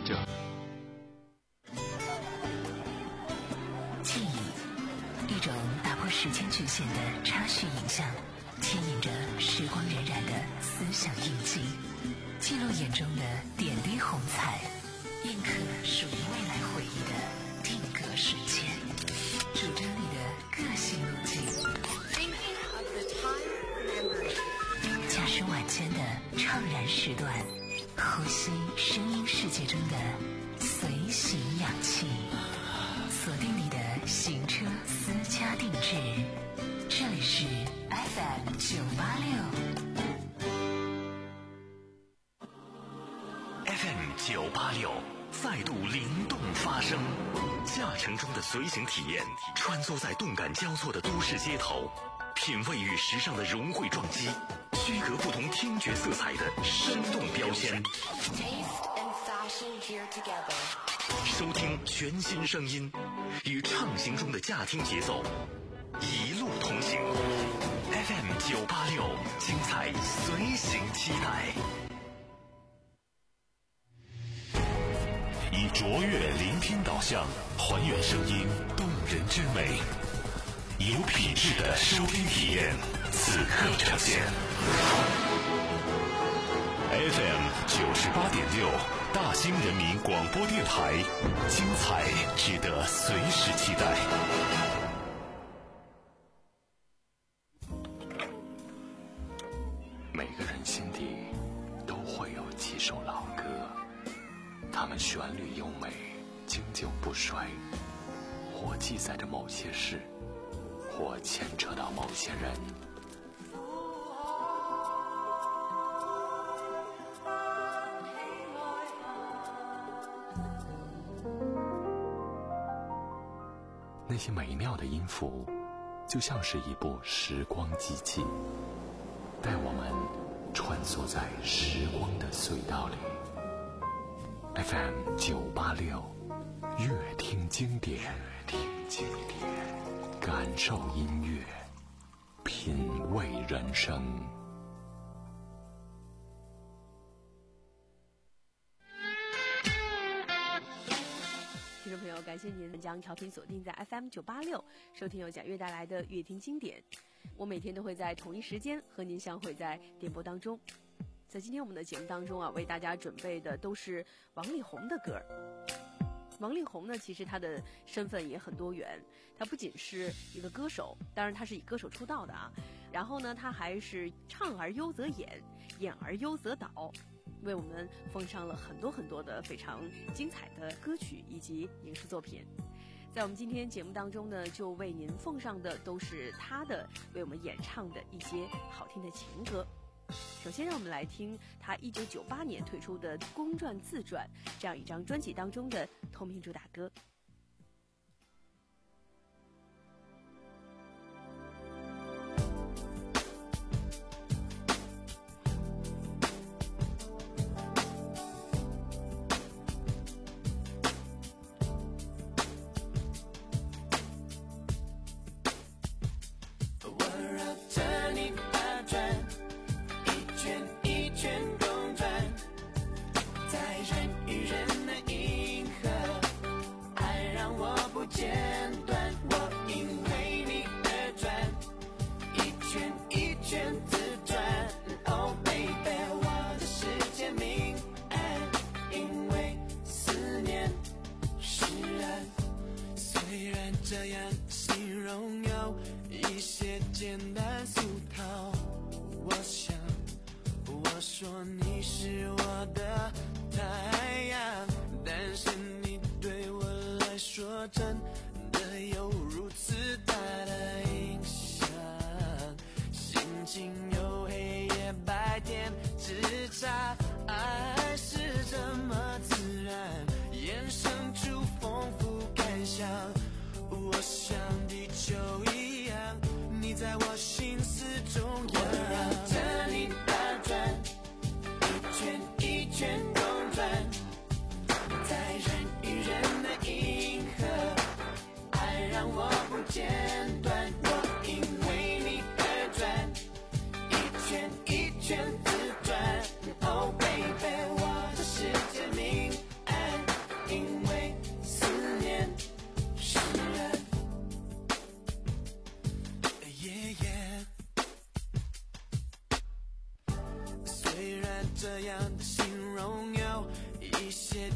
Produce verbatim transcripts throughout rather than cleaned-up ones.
者。 记忆，一种打破时间局限的插叙影像，牵引着时光荏苒的思想印记，记录眼中的点滴红彩，印刻属于未来回忆的定格瞬间，主张你的个性路径。驾驶晚间的怅然时段，呼吸声音世界中的随行氧气，锁定你的行车私家定制。这里是 F M 九八六 F M 九八六再度灵动发声，驾乘中的随行体验，穿梭在动感交错的都市街头，品味与时尚的融汇撞击，区隔不同听觉色彩的生动标签，收听全新声音，与畅行中的驾听节奏一路同行。 F M 九八六，精彩随行期待。以卓越聆听导向，还原声音动人之美，有品质的收听体验，此刻呈现。F M 九十八点六，大兴人民广播电台，精彩值得随时期待。 每个人心底都会有几首老歌，它们旋律优美，经久不衰，或记载着某些事，或牵扯到某些人。那些美妙的音符，就像是一部时光机器，带我们穿梭在时光的隧道里。F M 九八六，乐听经典，乐听经典，感受音乐，品味人生。 听众朋友，感谢您将调频锁定在 F M 九八六，收听由贾悦带来的乐听经典。我每天都会在同一时间和您相会在电波当中。在今天我们的节目当中啊，为大家准备的都是王力宏的歌。王力宏呢，其实他的身份也很多元，他不仅是一个歌手，当然他是以歌手出道的啊，然后呢，他还是唱而优则演，演而优则导，为我们奉上了很多很多的非常精彩的歌曲以及影视作品。在我们今天节目当中呢，就为您奉上的都是他的为我们演唱的一些好听的情歌。首先让我们来听他一九九八年推出的公传自传这样一张专辑当中的同名主打歌。 圈自转 ，Oh baby， 我的世界明暗。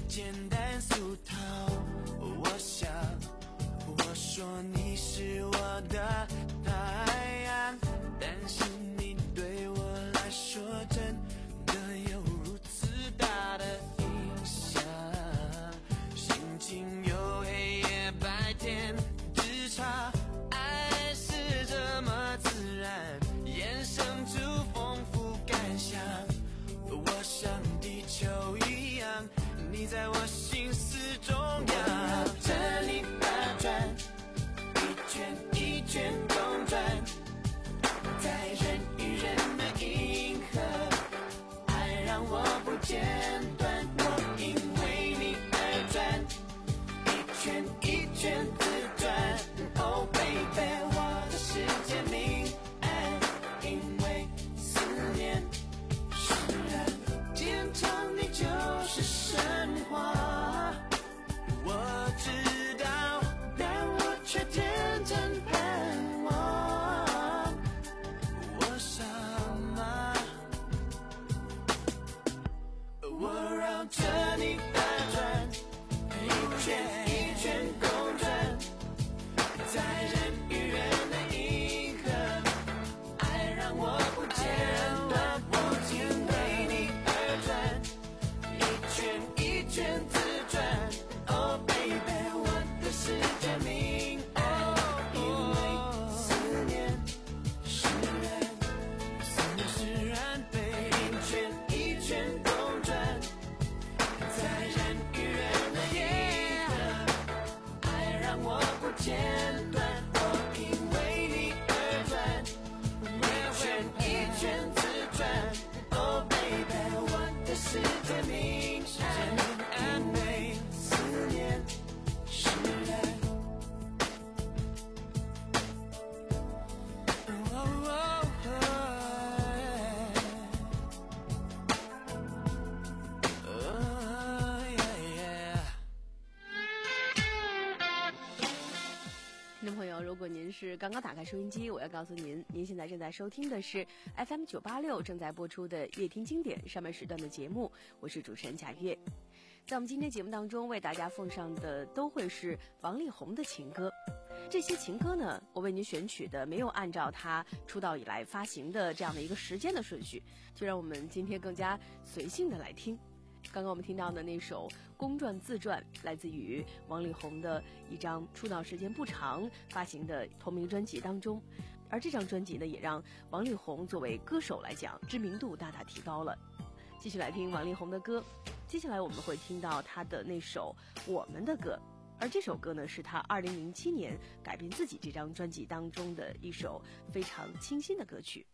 简单俗套。我想我说你是我的太阳，但是你对我来说真的有如此大的影响。心情有黑夜白天之差，爱是这么自然衍生出丰富感想。我像地球一样，你在我心思中央，绕着你打转，一圈一圈公转，在人与人的银河，爱让我不间断。我因为你而转，一圈一圈自转。Oh baby， 我的世界明暗，因为思念释然，坚强你就是神话。我知道，但我却天真盼望。我傻吗？我绕着你打转，一圈一圈公转，在人与人的银河，爱让我不间断。我因为你而转，一圈一圈自转。Oh baby， 我的世界明暗，因为思念释然，思念释然被一圈一圈公转，在人与人的银河，爱让我不间断。我因为你而转，一圈一圈自转。Oh baby， 我的世界明暗，因为思念释然。Oh, oh, oh, oh, yeah, yeah. 听众朋友，如果您是刚刚打开收音机，我要告诉您，您现在正在收听的是 F M 九八六正在播出的夜听经典上半时段的节目，我是主持人贾月。在我们今天节目当中，为大家奉上的都会是王力宏的情歌。这些情歌呢，我为您选取的没有按照他出道以来发行的这样的一个时间的顺序，就让我们今天更加随性的来听。刚刚我们听到的那首《公转自转》来自于王力宏的一张出道时间不长发行的同名专辑当中，而这张专辑呢，也让王力宏作为歌手来讲知名度大大提高了。继续来听王力宏的歌，接下来我们会听到他的那首《我们的歌》，而这首歌呢，是他二零零七年改编自己这张专辑当中的一首非常清新的歌曲。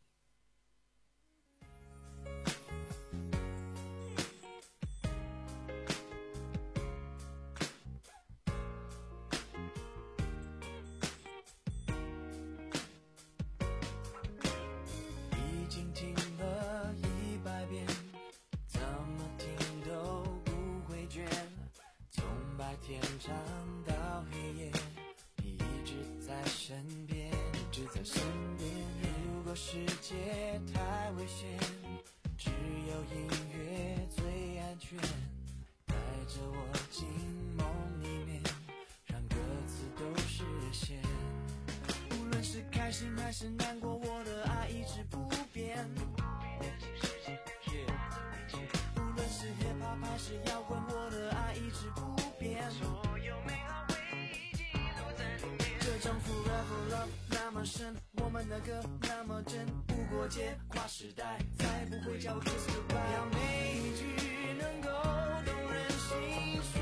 已经听了一百遍，怎么听都不会倦。从白天唱到黑夜，你一直在身边，一直在身边。如果世界太危险，只有音乐最安全。带着我进梦里面，让歌词都实现。无论是开心还是难过，我的爱一直不变。无论是 hip hop 还是摇滚，我的爱一直不变。所有美好回忆记录在里面。这种 forever love 那么深，我们的歌那么真，不过界跨时代，再不会叫 kiss goodbye。要每一句能够动人心弦。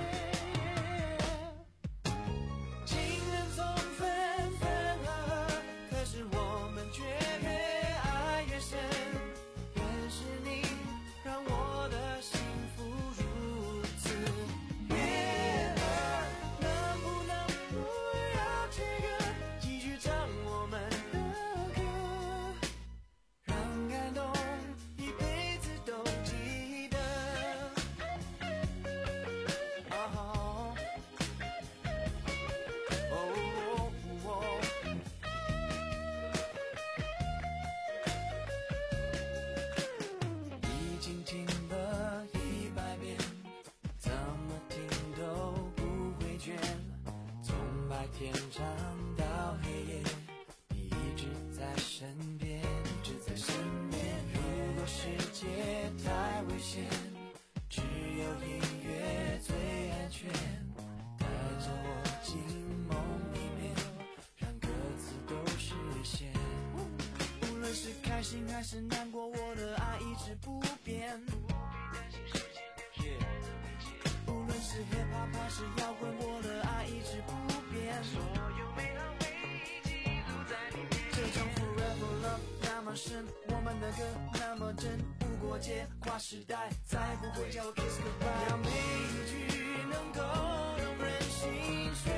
情人总分分合合，可是我们却越爱越深。认识你让我的幸福如此悦耳，能不能不围绕这个继续唱我们的歌，让感动一辈子都记得。 天长到黑夜，你一直在身边，一直在身边。如果世界太危险，只有音乐最安全，带着我进梦里面，让各自都实现。无论是开心还是难过，我的爱一直不变。无论是 hip hop 还是摇滚，我的爱一直不变。所有美好回忆记录在里面。这种 forever love 那么深，我们的歌那么真，无国界跨时代，再不会叫我 kiss goodbye。让每一句能够让人心弦。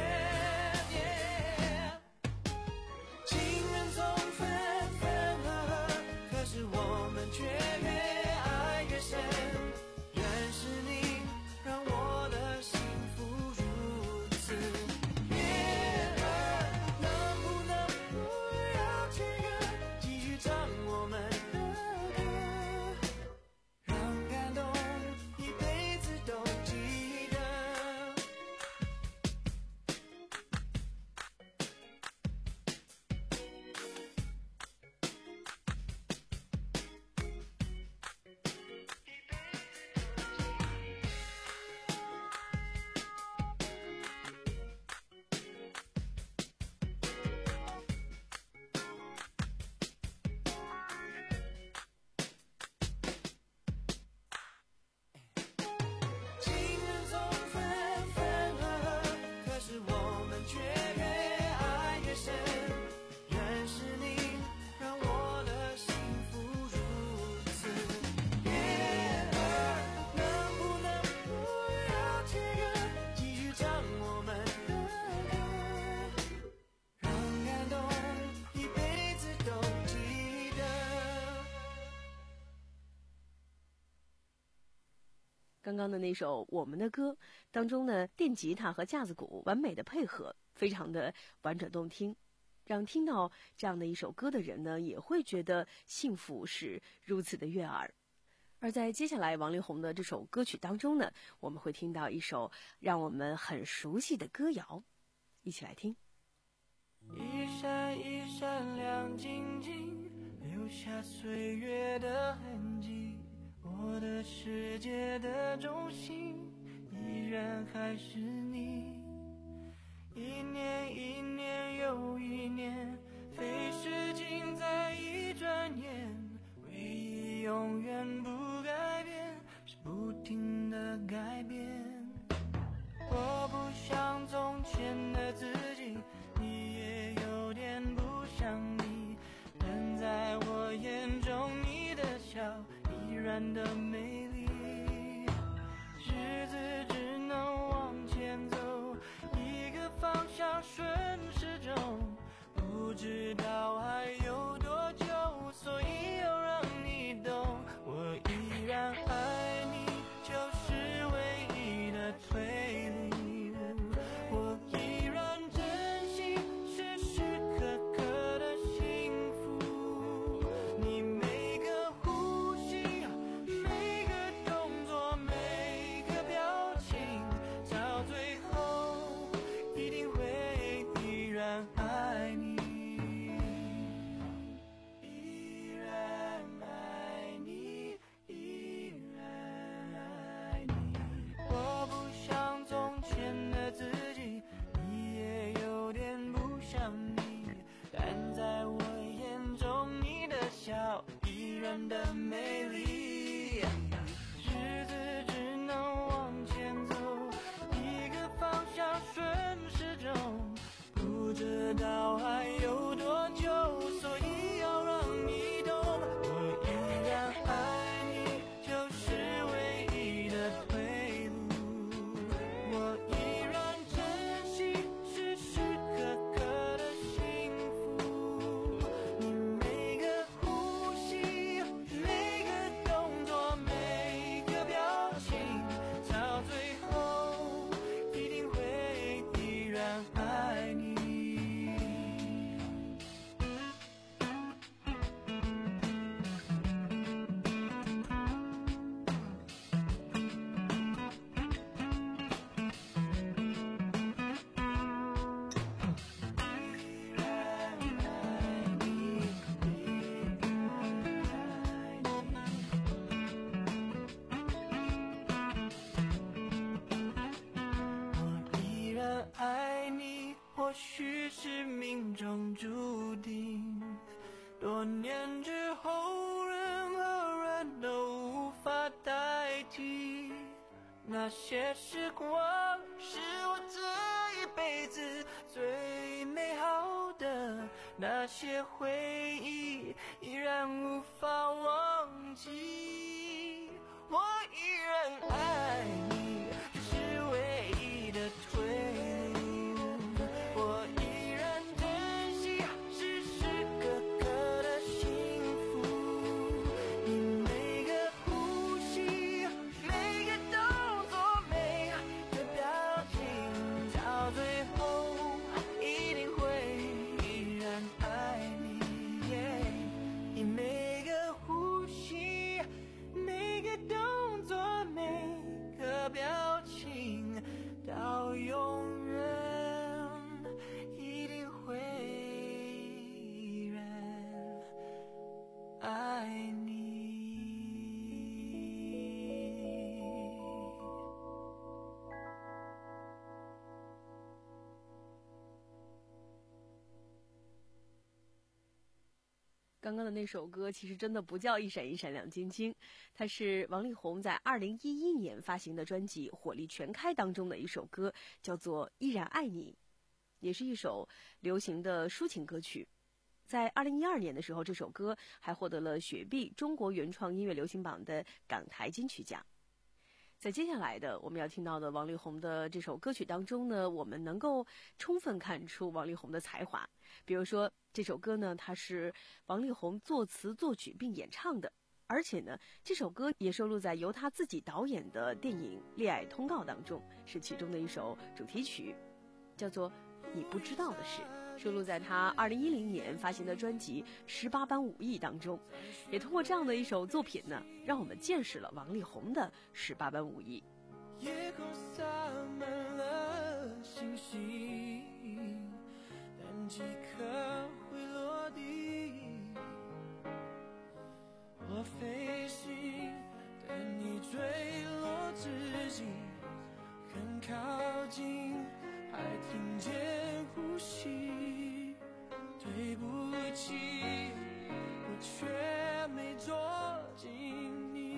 情人总分分合合，可是我们却越爱越深。认识你让我的幸福如此悦耳，能不能不要切割，继续唱我们的歌，让感动一辈子都记得。情人总分分合合，可是我们却越爱越深。认识你让我的幸福如此悦耳，能不能不要切割，继续唱我们的歌，让感动一辈子都记得。 刚刚的那首《我们的歌》当中呢，电吉他和架子鼓完美的配合，非常的婉转动听，让听到这样的一首歌的人呢，也会觉得幸福是如此的悦耳。而在接下来王力宏的这首歌曲当中呢，我们会听到一首让我们很熟悉的歌谣，一起来听。 一闪一闪亮晶晶，留下岁月的痕迹。我的世界的中心依然还是你。一年一年又一年，飞逝尽在一转眼。唯一永远不改变，是不停的改变。我不像从前的自己，你也有点不像你，但在我眼中你的笑依然的美丽。日子只能往前走，一个方向顺时钟，不知道还有多久，所以要让你懂，我依然爱你，就是唯一的推理。我依然珍惜时时刻刻的幸福，你每个呼吸，每个许是命中注定，多年之后任何人都无法代替。那些时光是我这一辈子最美好的，那些回忆依然无法忘记。我依然爱你，是唯一的退路。我依然珍惜时时刻刻的幸福。你每个呼吸，每个动作，每个表情，到最后一定会依然爱你。yeah 你每个呼吸，每个动作，每个表情，到永远一定会依然爱你。 刚刚的那首歌其实真的不叫一闪一闪亮晶晶，它是王力宏在二零一一年发行的专辑《火力全开》当中的一首歌，叫做《依然爱你》，也是一首流行的抒情歌曲。在二零一二年的时候，这首歌还获得了雪碧中国原创音乐流行榜的港台金曲奖。在接下来的我们要听到的王力宏的这首歌曲当中呢，我们能够充分看出王力宏的才华。比如说这首歌呢，它是王力宏作词作曲并演唱的，而且呢这首歌也收录在由他自己导演的电影《恋爱通告》当中，是其中的一首主题曲，叫做《你不知道的事》，收录在他二零一零年发行的专辑《十八般武艺》当中。也通过这样的一首作品呢，让我们见识了王力宏的十八般武艺。 夜空洒满了星星，但几颗会落地。我飞行，等你坠落之际，很靠近，还听见呼吸。对不起，我却没捉紧你。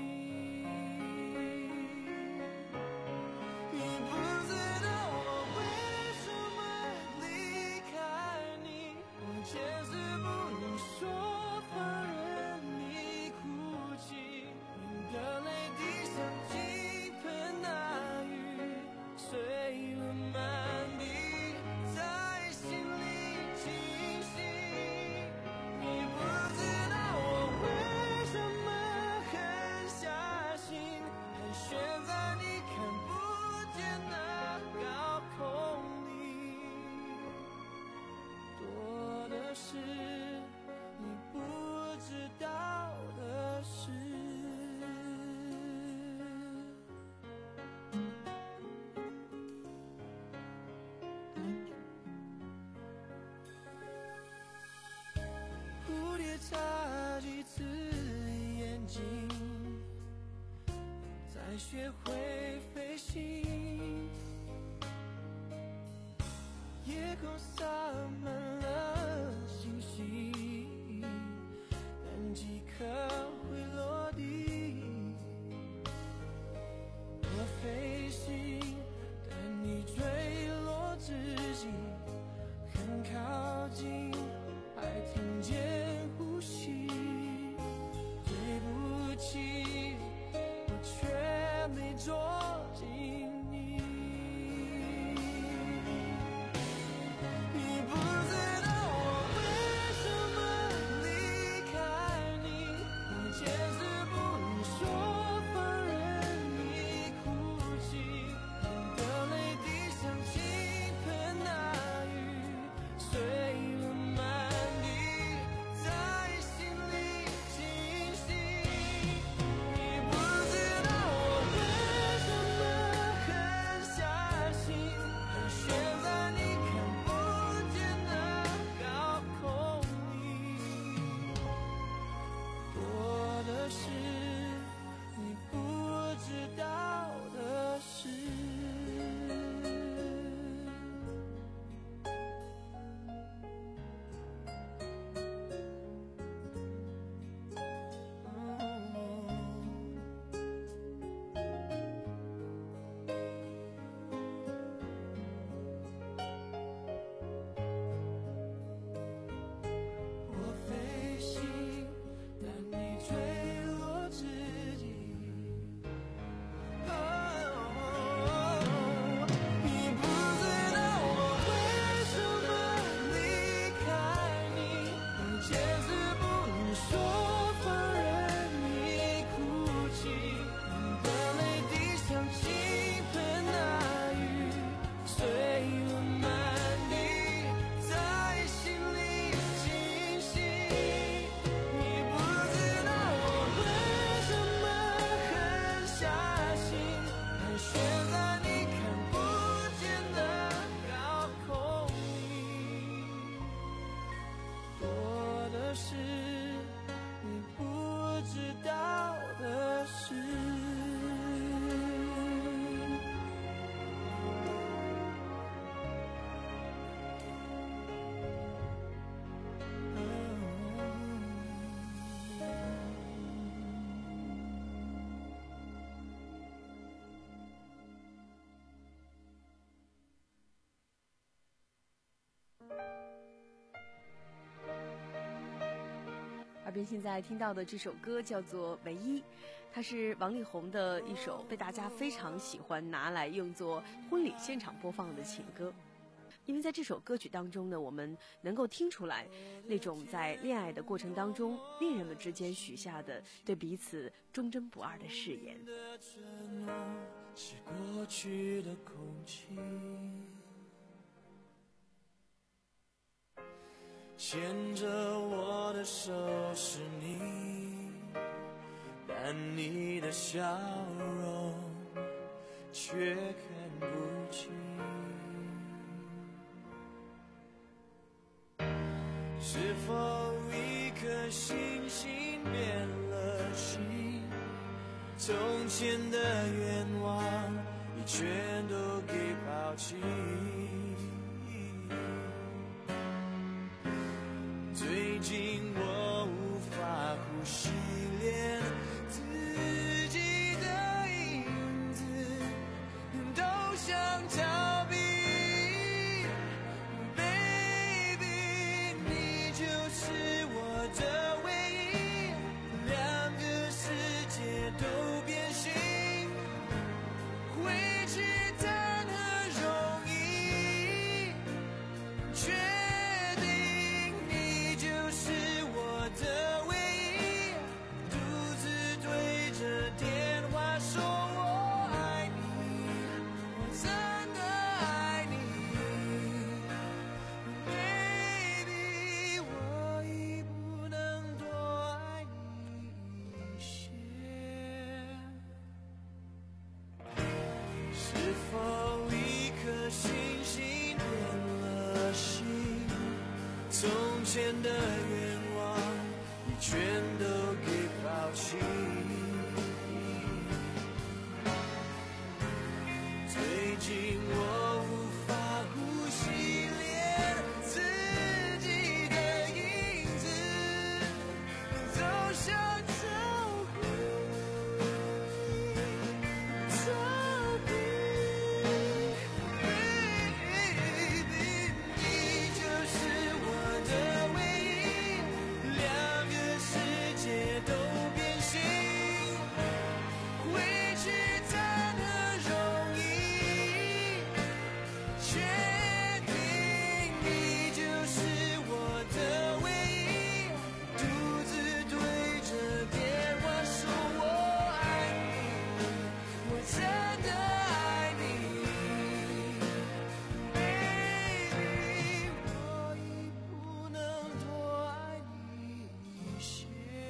你不知道我为什么离开你，我坚持不能说，放任你哭泣。你的泪滴像倾盆大雨，碎了满地，在心里清晰。你不知道我为什么狠下心，盘旋在你看不见的高空里。多的是你不知道的事。蝴蝶眨几次眼睛，才学会飞行。夜空洒满了星星，但几颗会落地。我飞行，但你坠落之际，很靠近，还听见呼吸。对不起，我却没捉紧你。你不知边现在听到的这首歌叫做《唯一》，它是王力宏的一首被大家非常喜欢拿来用作婚礼现场播放的情歌。因为在这首歌曲当中呢，我们能够听出来那种在恋爱的过程当中恋人们之间许下的对彼此忠贞不二的誓言。 是过去的空气，牵着我的手是你，但你的笑容却看不清。是否一颗星星变了心？从前的愿望你全都给抛弃。最近我无法呼吸，连自己的影子都想逃避。Baby， 你就是我的唯一，两个世界都变形，回去谈何容易，确定你就是我的唯一，独自对着电话说我爱你，我真的爱你。Baby， 我已不能多爱你一些。是否一颗星星变了心？从前的愿望你全都给抛弃。最近我无法呼吸，连自己的影子都想逃避，逃避。Baby， 你就是我的唯一，两个世界都变形，回去谈何容易，确定你就是我的唯一，独自对着电话说我爱你，我真的爱你。Baby， 我已不能多爱你一些，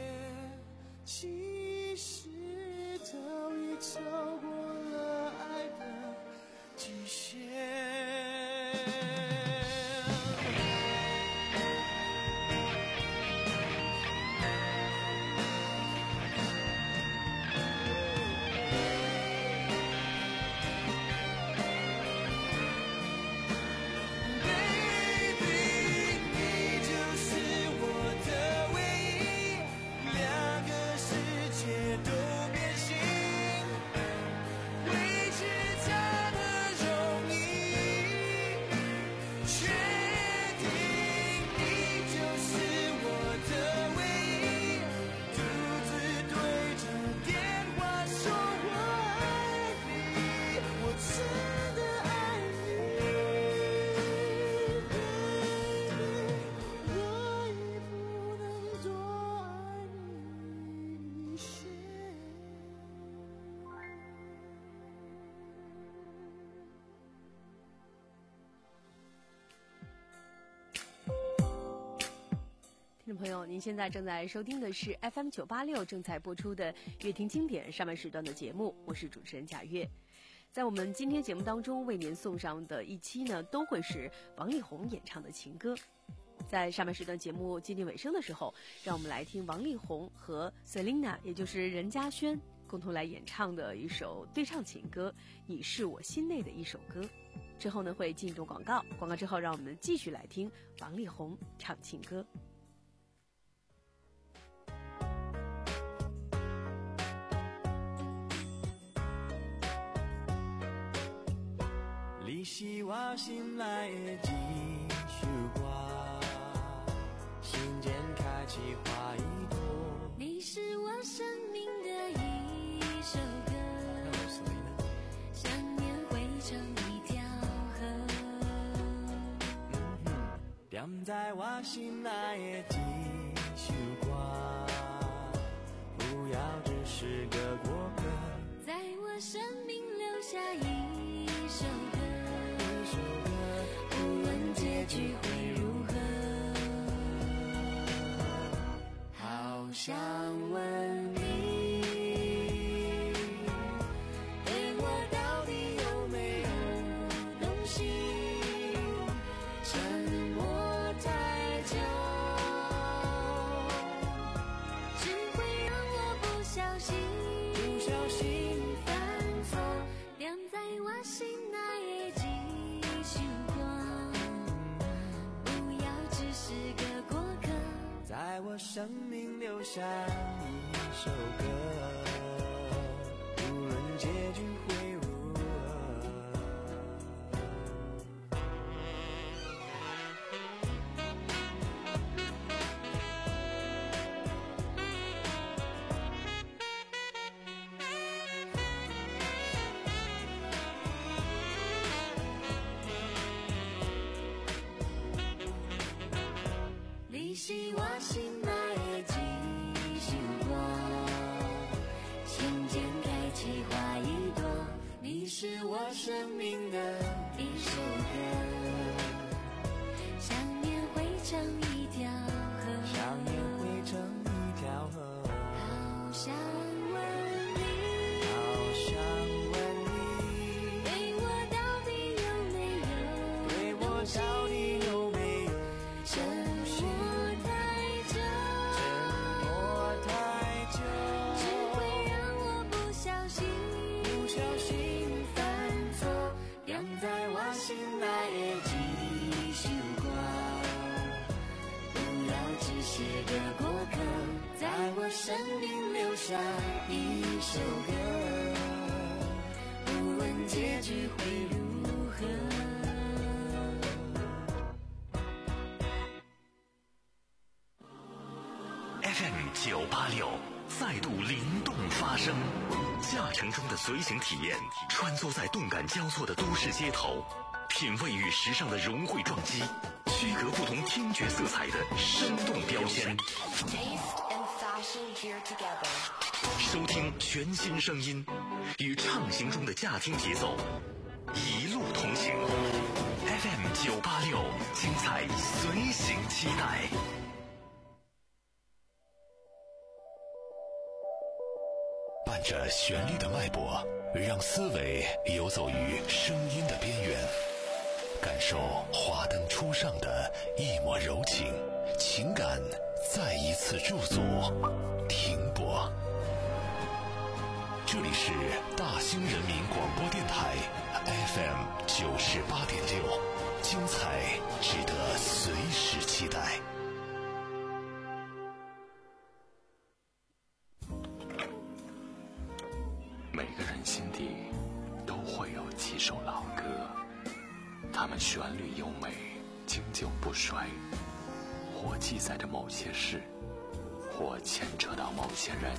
其实早已超过了爱的极限。Baby， 你就是我的唯一，两个世界都变形，回去谈何容易，确定你就是我的唯一，独自对着电话说我爱你，我真的爱你。Baby， 我已不能多爱你一些。 听众朋友，您现在正在收听的是 F M 九八六正在播出的乐听经典上半时段的节目，我是主持人贾月。在我们今天节目当中为您送上的一期呢，都会是王力宏演唱的情歌。在上半时段节目接近尾声的时候，让我们来听王力宏和 Selina， 也就是任嘉萱共同来演唱的一首对唱情歌《你是我心内的一首歌》。之后呢会进入广告，广告之后让我们继续来听王力宏唱情歌。 你是我心内的一首歌，心间开启花一朵， 生命的一首歌，想念汇成一条河， 踮在我心内的一首歌，不要只是个过客， 在我生命留下一首歌，无论结局会如何， 好想问你，对我到底有没有动心？沉默太久， 只会让我不小心不小心犯错，踮在我心内的一首歌，不要只是个过客， 在我生命留下一首歌，无论结局会如何。 你是我心内的一首歌，心间开启花一朵， 你是我生命的一首歌，想念汇成一条河， 想念汇成一条河， 好想问你， 好想问你， 对我到底有没有对我到底有没有沉默太久， 沉默太久， 只会让我不小心不小心犯错，踮在我心内的一首歌， 不要只是个过客， 在我生命留下一首歌，无论结局会如何。 F M 九八六再度灵动发声，驾乘中的随行体验，穿梭在动感交错的都市街头，品味与时尚的融汇撞击，区隔不同听觉色彩的生动标签。收听全新声音，与畅行中的驾听节奏，一路同行。F M 九八六，精彩随行期待。伴着旋律的脉搏，让思维游走于声音的边缘，感受华灯初上的一抹柔情，情感再一次驻足停泊。这里是大兴人民广播电台 F M 九十八点六，精彩值得随时期待。 每个人心底都会有几首老歌，它们旋律优美，经久不衰，或记载着某些事，或牵扯到某些人。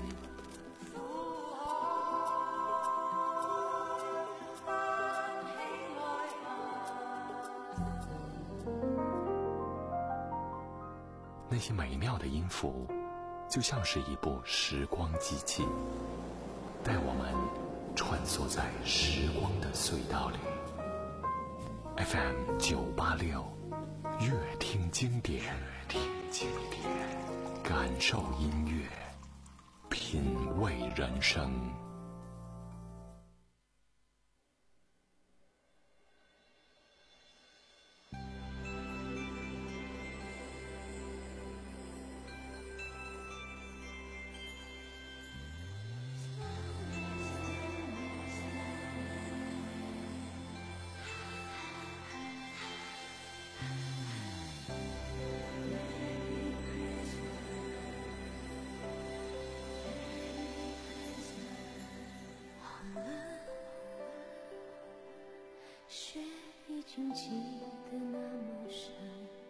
那些美妙的音符，就像是一部时光机器，带我们穿梭在时光的隧道里。F M 九八六，乐听经典，乐听经典，感受音乐，品味人生。 雪已经积得那么深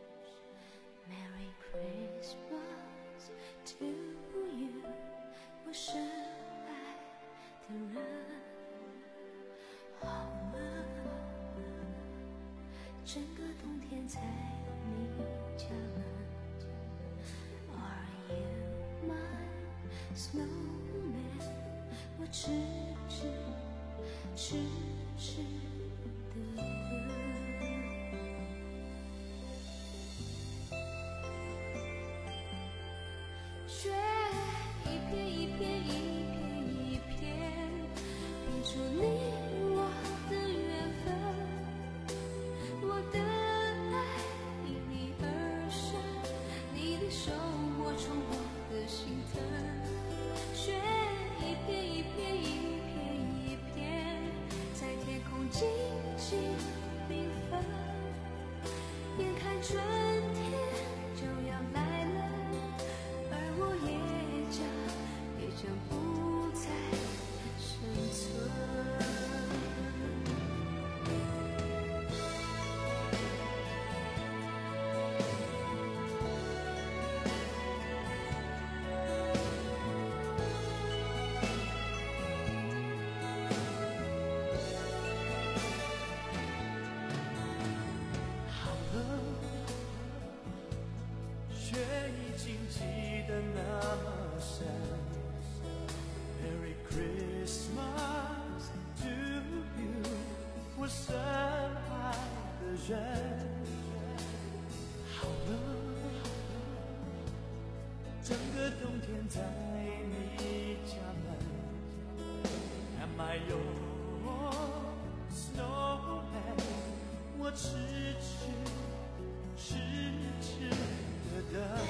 Merry Christmas to you， 我深爱的人，好吗？整个冬天在你家门 Are you my snowman？ 我痴痴痴痴的等。雪一片一片一片一片，拼出你我的缘分。我的爱因你而生，你的手摸出我的心疼。雪一片一片一片一片，在天空静静缤纷。眼看春天就要来了，而我也将也将不再生存。 好了，雪已经积得那么深。Merry Christmas to you， 我深爱的人。好了，整个冬天在你家门。Am I your snowman？ 我痴痴痴痴的等。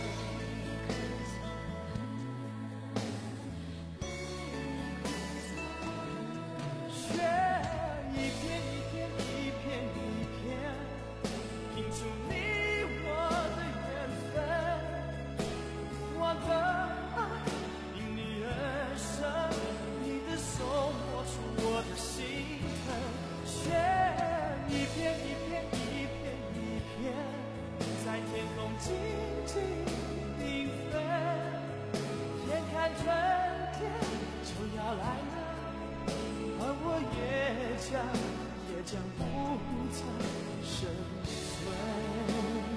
雪一片一片一片一片，拼出你我的缘分。我的爱因你而生，你的手摸出我的心疼。雪一片一片一片一片，在天空静静缤纷。眼看春天就要来了，而我也将也将不再生存。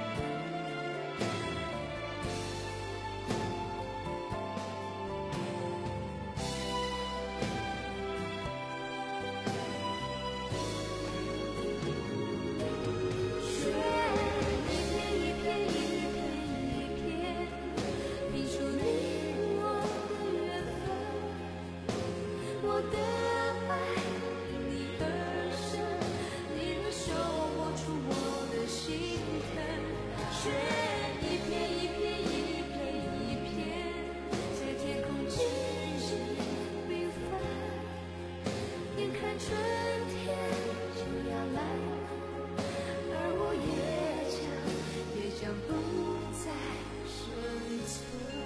雪一片一片一片一片，拼出你我的缘分。我的爱因你而生，你的手摸出我的心疼。雪一片一片一片一片，在天空静静缤纷。眼看春天就要来了，而我也将也将不再生存。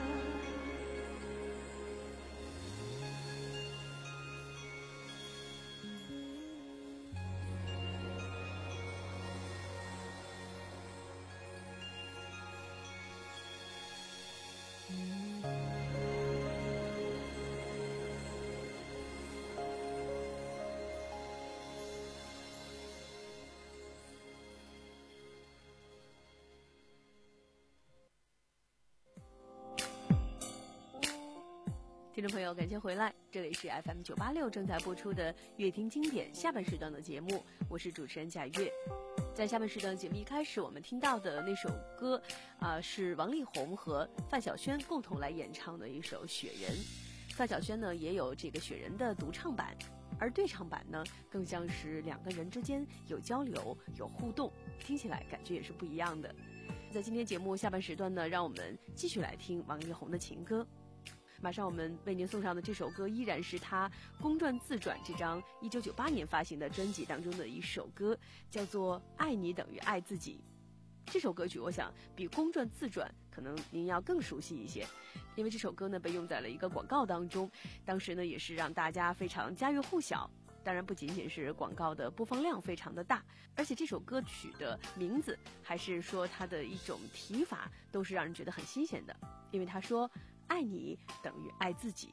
听众朋友，感谢回来，这里是 F M 九八六正在播出的乐听经典下半时段的节目，我是主持人贾月。在下半时段节目一开始，我们听到的那首歌啊、呃，是王力宏和范晓萱共同来演唱的一首《雪人》。范晓萱呢也有这个《雪人》的独唱版，而对唱版呢更像是两个人之间有交流、有互动，听起来感觉也是不一样的。在今天节目下半时段呢，让我们继续来听王力宏的情歌。马上我们为您送上的这首歌依然是他公传自传这张一九九八年发行的专辑当中的一首歌，叫做《爱你等于爱自己》。这首歌曲我想比公传自传可能您要更熟悉一些，因为这首歌呢被用在了一个广告当中，当时呢也是让大家非常家喻户晓。当然不仅仅是广告的播放量非常的大，而且这首歌曲的名字还是说它的一种提法都是让人觉得很新鲜的。因为他说爱你等于爱自己。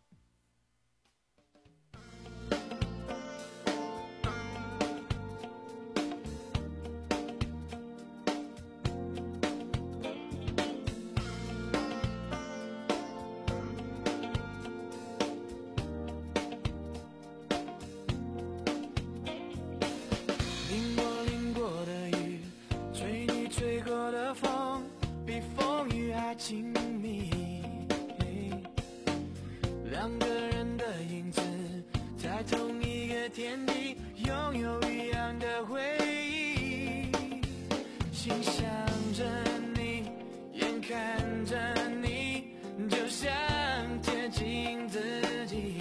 亲密，两个人的影子在同一个天地，拥有一样的回忆。心想着你，眼看着你，就像贴近自己，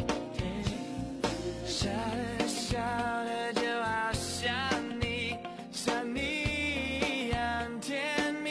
笑着笑着就好像你，像你一样甜蜜。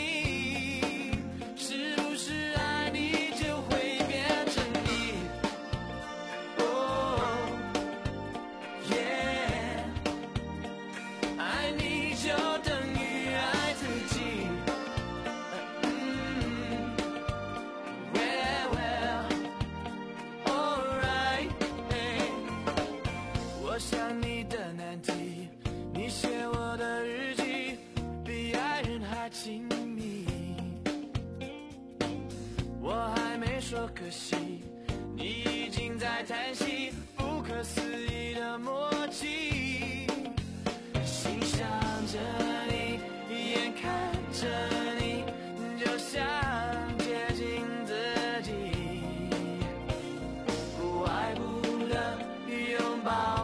我想你的难题，你写我的日记，比爱人还亲密。我还没说可惜，你已经在叹息，不可思议的默契。心想着你，眼看着你，就像接近自己，不爱不得拥抱。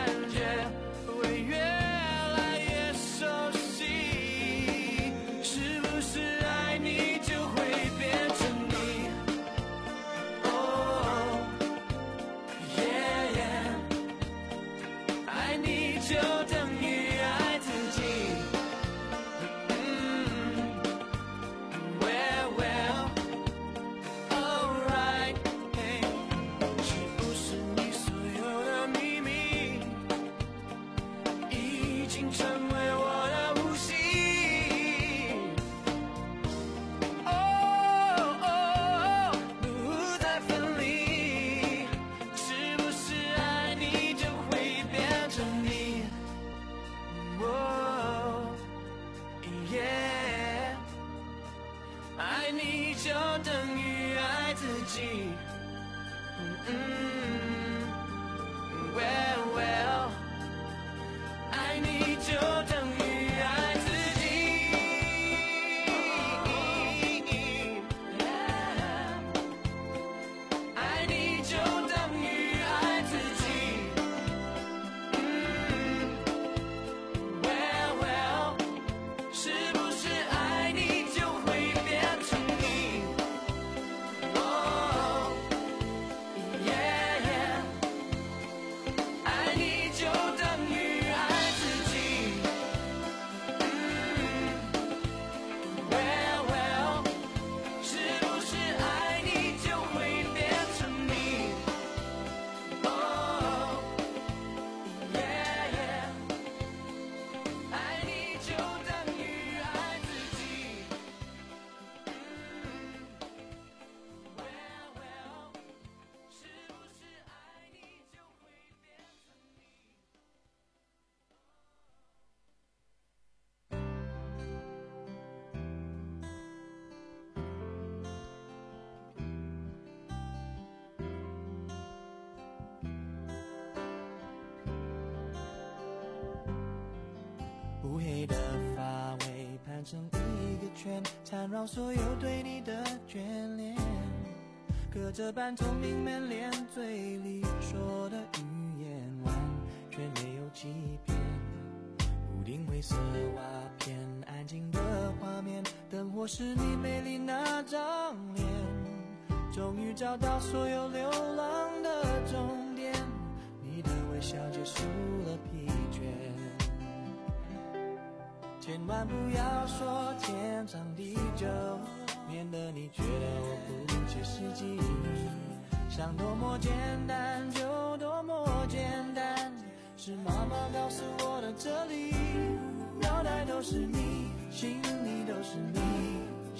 爱你就等于爱自己。嗯 well, well, 爱你就等于爱自己。爱你就等于爱自己。嗯 well, well, 是不是爱你就会变成你？哦 yeah, yeah, 爱你就等于爱自己。嗯 well, well, 是不是爱你就会变成你？哦 yeah, yeah, 爱你就等于爱自己。Well, well, 是不是爱你就会变成你？乌黑的发尾盘成一个圈，缠绕所有对你的眷恋。隔着半透明门帘，嘴里说的语言完全没有欺骗。屋顶灰色瓦片，安静的画面，灯火是你美丽那张脸。终于找到所有流浪的终点，你的微笑结束了疲倦。千万不要说天长地久，免得你觉得我不切实际。想多么简单就多么简单，是妈妈告诉我的这里，脑袋都是你，心里都是你，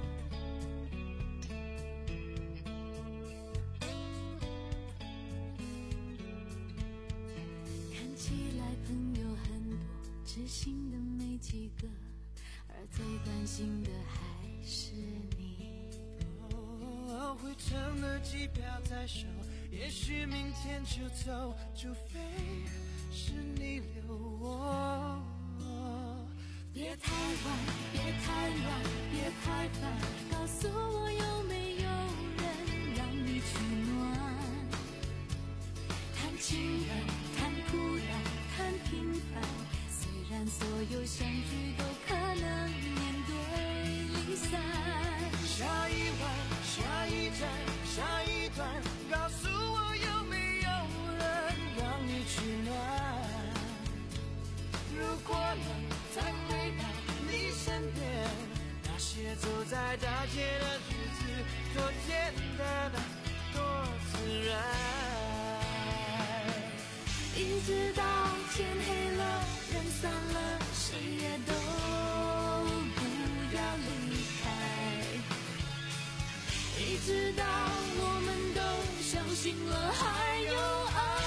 知心的没几个，而最关心的还是你。 哦，回程的机票在手，也许明天就走，除非是你留我。 别太晚，别太乱，别太烦，告诉我有没有人让你取暖。谈情人，谈苦难，谈平凡，虽然所有相聚都可能面对离散。 下一晚，下一站，下一段，告诉我有没有人让你取暖。如果能再回到你身边，那些走在大街的日子多简单，多自然。 一直到天黑了，人散了，谁也都不要离开。一直到我们都相信了还有爱。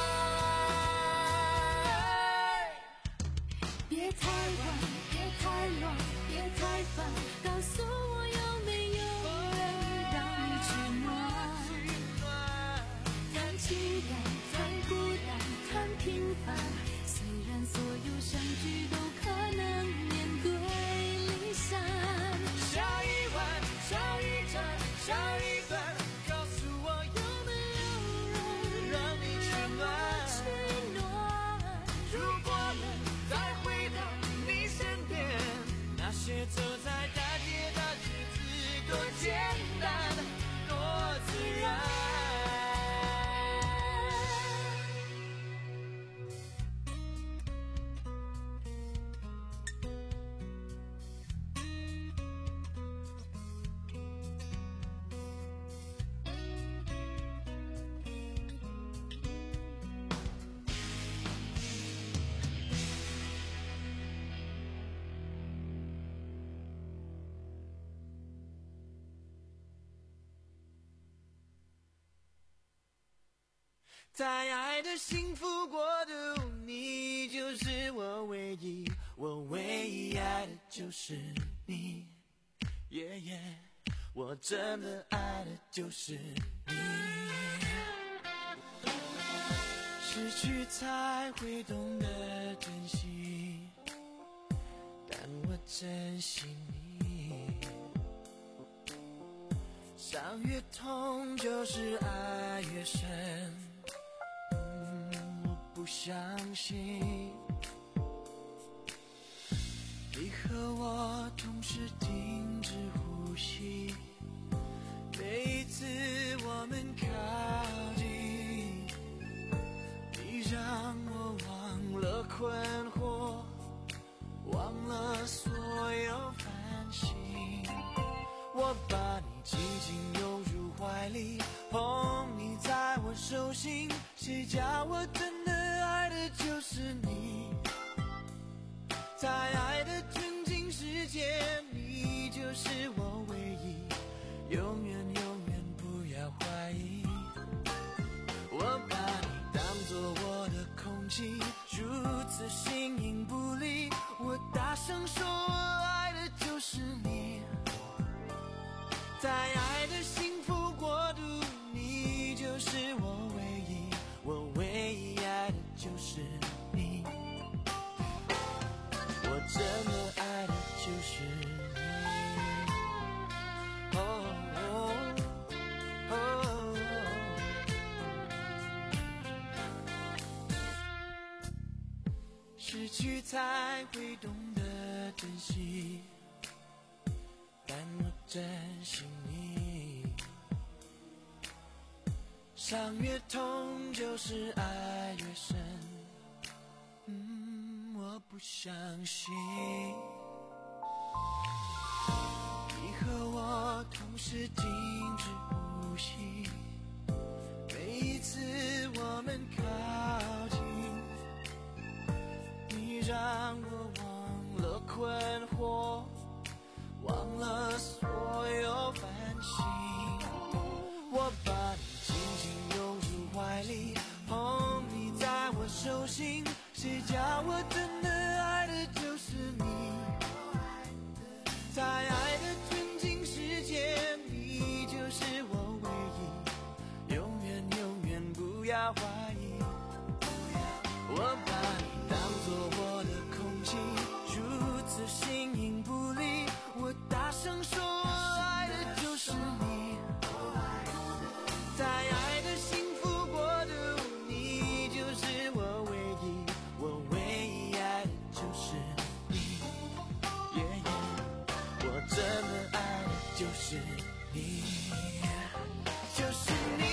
别太晚，别太乱，别太烦，告诉我有没有人让你取暖。谈情感，谈孤单，谈平凡，虽然所有相聚都可能面对离散。 下一晚，下一站，下一段，告诉我有没有人让你取暖。 取暖。 如果能再回到你身边，那些走在大街的日子多简单，多自然。在爱的幸福国度，你就是我唯一，我唯一爱的就是你，耶耶，我真的爱的就是你。失去才会懂得珍惜，但我珍惜你。伤越痛，就是爱越深。不相信你和我同时停止呼吸，每一次我们靠近，你让我忘了困惑，忘了所有烦心。我把你紧紧拥入怀里，捧你在我手心，谁叫我真的爱的就是你。在爱的纯净世界，你就是我唯一，永远永远不要怀疑。我把你当作我的空气，如此形影不离，我大声说我爱的就是你。在爱的幸福国度，你就是我唯一，我唯一爱的就是你，我真的爱的就是你。哦哦哦，失去才会懂得珍惜，但我珍惜你。伤越痛，就是爱越深。嗯，我不相信你和我同时停止呼吸，每一次我们靠近，你让我忘了困惑，忘了所有烦心。我把你紧紧拥入怀里，捧你在我手心，谁叫我真的爱要怀疑。我把你当作我的空气，如此形影不离。我大声说我爱的就是你，在爱的幸福国度，你就是我唯一，我唯一爱的就是你。yeah, yeah, 我真的爱的就是你，就是你。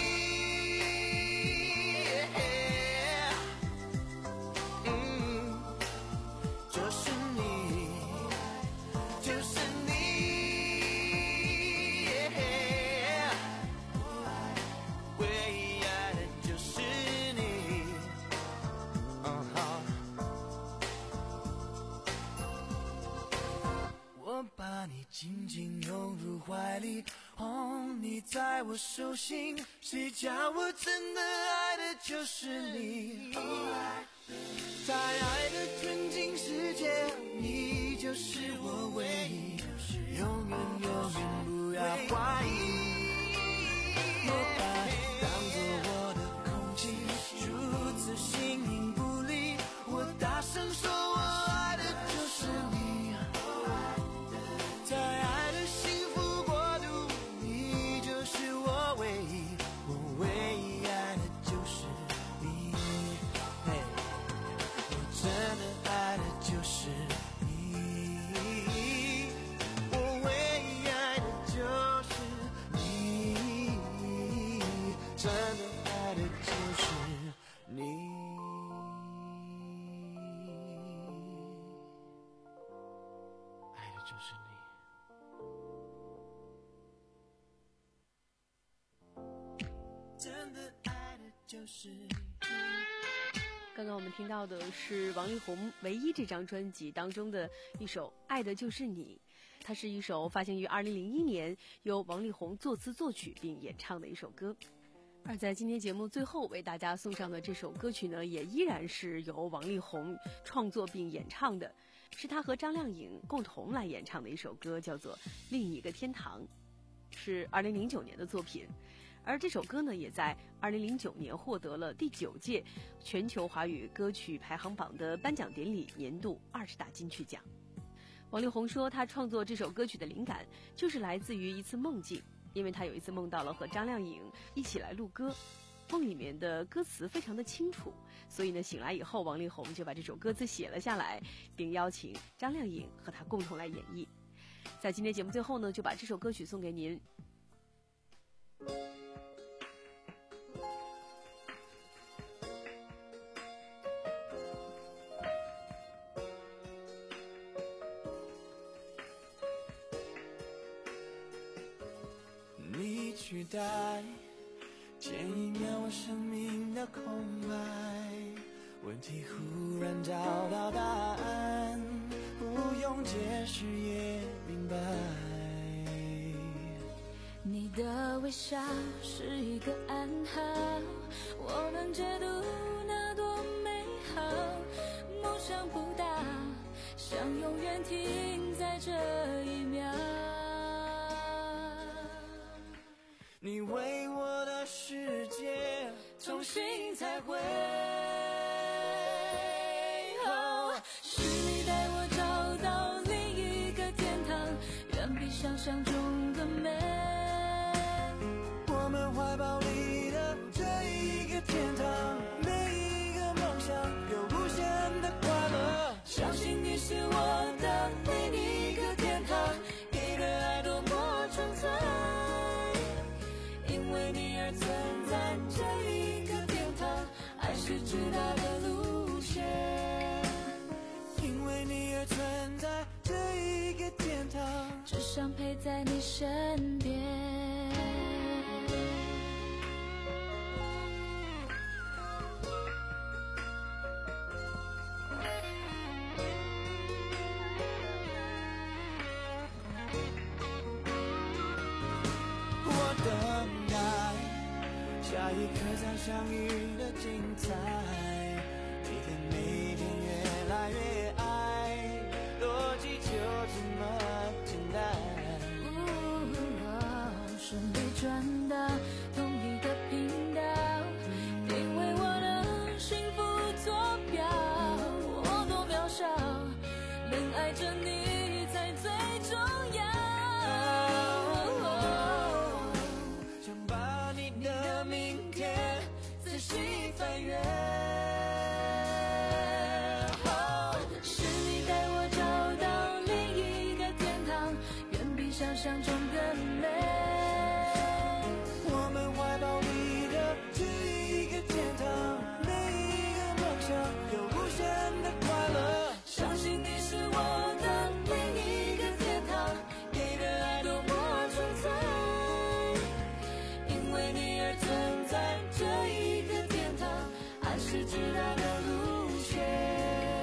把你紧紧拥入怀里，哦，你在我手心，谁叫我真的爱的就是你。在爱的纯净世界，你就是我唯一，永远永远不要怀疑。我把你当作我的空气，如此形影不离。我大声说我爱的就是你，在爱的幸福国度，你就是我唯一，我唯一爱的就是你。hey, 我真的爱的就是你，我唯一爱的就是你，真的爱的就是你。爱的就是你。真的爱的就是你。 刚刚我们听到的是王力宏《唯一》这张专辑当中的一首《爱的就是你》，它是一首发行于二零零一年，由王力宏作词作曲并演唱的一首歌。而在今天节目最后为大家送上的这首歌曲呢，也依然是由王力宏创作并演唱的，是他和张靓颖共同来演唱的一首歌，叫做《另一个天堂》，是二零零九年的作品。而这首歌呢，也在二零零九年获得了第九届全球华语歌曲排行榜的颁奖典礼年度二十大金曲奖。王力宏说，他创作这首歌曲的灵感就是来自于一次梦境，因为他有一次梦到了和张靓颖一起来录歌，梦里面的歌词非常的清楚，所以呢，醒来以后，王力宏就把这首歌词写了下来，并邀请张靓颖和他共同来演绎。在今天节目最后呢，就把这首歌曲送给您。 你取代前一秒我生命的空白，问题忽然找到答案，不用解释也明白。 你的微笑是一个暗号，我能解读那多美好。梦想不大，想永远停在这一秒。 你为我的世界重新彩绘， 哦，是你带我找到另一个天堂，远比想象中的美。 我们怀抱里的这一个天堂，每一个梦想有无限的快乐。 相信你是我的另一个天堂，给的爱多么纯粹。因为你而存在这一个天堂，爱是直达的路线。 因为你而存在这一个天堂， 只想陪在你身边。 我等待下一刻再相遇的精彩，每天每天越来越爱，逻辑就这么简单。 顺利转到同一个频道，因为深爱着你才最重要。 想把你的明天仔细翻阅。 是你带我找到另一个天堂，远比想象中更美。 我们怀抱里的这一个天堂，每一个梦想有无限的快乐。 相信你是我的另一个天堂，给的爱多么纯粹，因为你而存在这一个天堂，爱是直达的路线。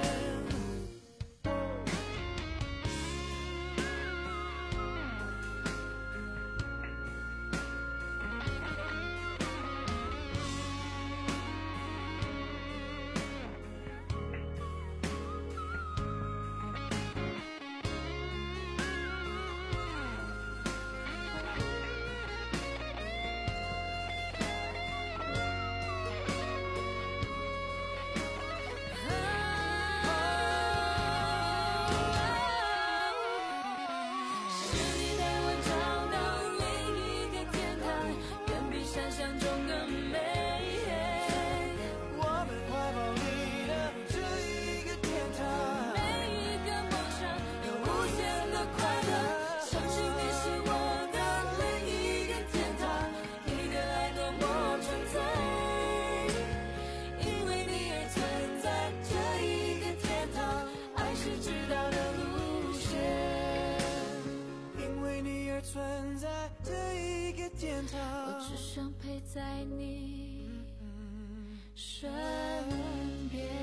是你带我找到另一个天堂，远比想象中更美。 我们怀抱里的这一个天堂， 每一个梦想有无限的快乐。相信你是我的另一个天堂，你的爱多么纯粹，因为你而存在这一个天堂，爱是直达的路线。 因为你而存在这一个天堂。 我只想陪在你身边。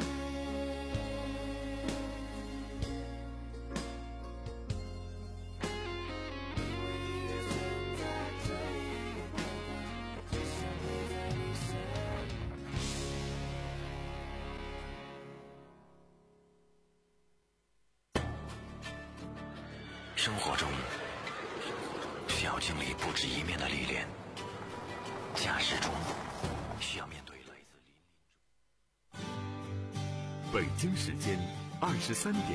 生活中需要经历不止一面的历练，驾驶中需要面对来自林林。 北京时间二十三点。